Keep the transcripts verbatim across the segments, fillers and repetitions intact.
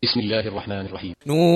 بسم الله الرحمن الرحيم.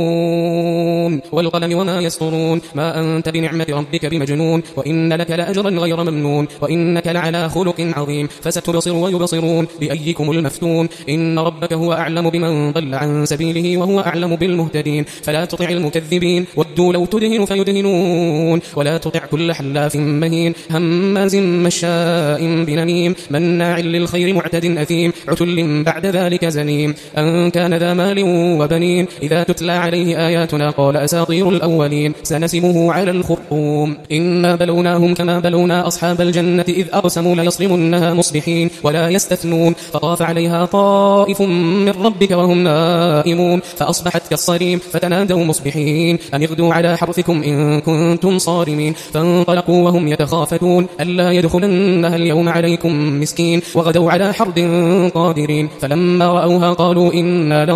نون والقلم وما يسطرون ما أنت بنعمة ربك بمجنون وإن لك لأجرا غير ممنون وإنك لعلى خلق عظيم فستبصر ويبصرون بأيكم المفتون إن ربك هو أعلم بمن ضل عن سبيله وهو أعلم بالمهتدين فلا تطع المكذبين ودوا لو تدهن فيدهنون ولا تطع كل حلاف مهين هماز مشاء بنميم مناع للخير معتد أثيم عتل بعد ذلك زنيم أن كان ذا مال وبنين إذا تتلى عليه آياتنا قال أساطير الأولين سنسمه على الخرطوم إنا بلوناهم كما بلونا أصحاب الجنة إذ أقسموا ليصرمنها مصبحين ولا يستثنون فطاف عليها طائف من ربك وهم نائمون فأصبحت كالصريم فتنادوا مصبحين أن اغدوا على حرثكم إن كنتم صارمين فانطلقوا وهم يتخافتون ألا يدخلنها اليوم عليكم مسكين وغدوا على حرد قادرين فلما رأوها قالوا إنا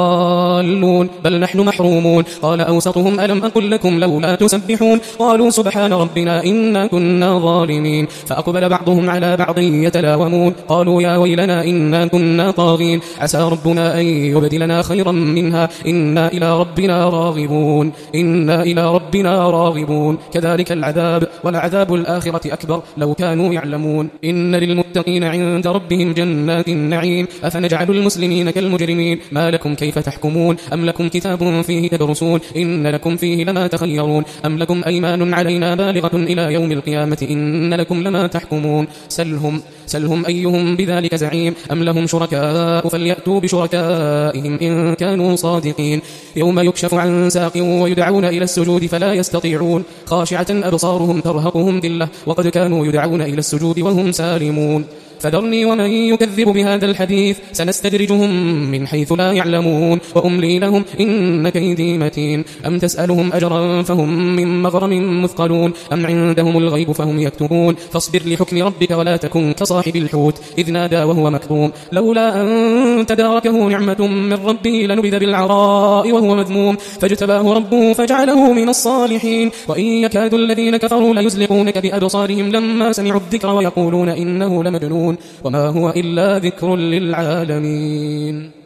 لضالون بل نحن محرومون قال أوسطهم ألم أقل لكم لولا تسبحون قالوا سبحان ربنا إنا كنا ظالمين فأقبل بعضهم على بعض يتلاومون قالوا يا ويلنا إنا كنا طاغين عسى ربنا أن يبدلنا خيرا منها إنا إلى ربنا راغبون إنا إلى ربنا راغبون كذلك العذاب ولعذاب الآخرة أكبر لو كانوا يعلمون إن للمتقين عند ربهم جنات النعيم أفنجعل المسلمين كالمجرمين ما لكم كيف تحكمون أم لكم كتاب فيه تدرسون إن لكم فيه لما تخيرون أم لكم أيمان علينا بالغة إلى يوم القيامة إن لكم لما تحكمون سلهم سلهم أيهم بذلك زعيم أم لهم شركاء فليأتوا بشركائهم إن كانوا صادقين يوم يكشف عن ساق ويدعون إلى السجود فلا يستطيعون خاشعة أبصارهم ترهقهم ذلة وقد كانوا يدعون إلى السجود وهم سالمون فذرني ومن يكذب بهذا الحديث سنستدرجهم من حيث لا يعلمون وأملي لهم إن كيدي متين أم تسألهم أجرا فهم من مغرم مثقلون أم عندهم الغيب فهم يكتبون فاصبر لحكم ربك ولا تكن كصاحب الحوت إذ نادى وهو مكظوم لولا أن تداركه نعمة من ربه لنبذ بالعراء وهو مذموم فاجتباه ربه فجعله من الصالحين وإن يكاد الذين كفروا ليزلقونك بأبصارهم لما سمعوا الذكر ويقولون إنه لمجنون وما هو إلا ذكر للعالمين.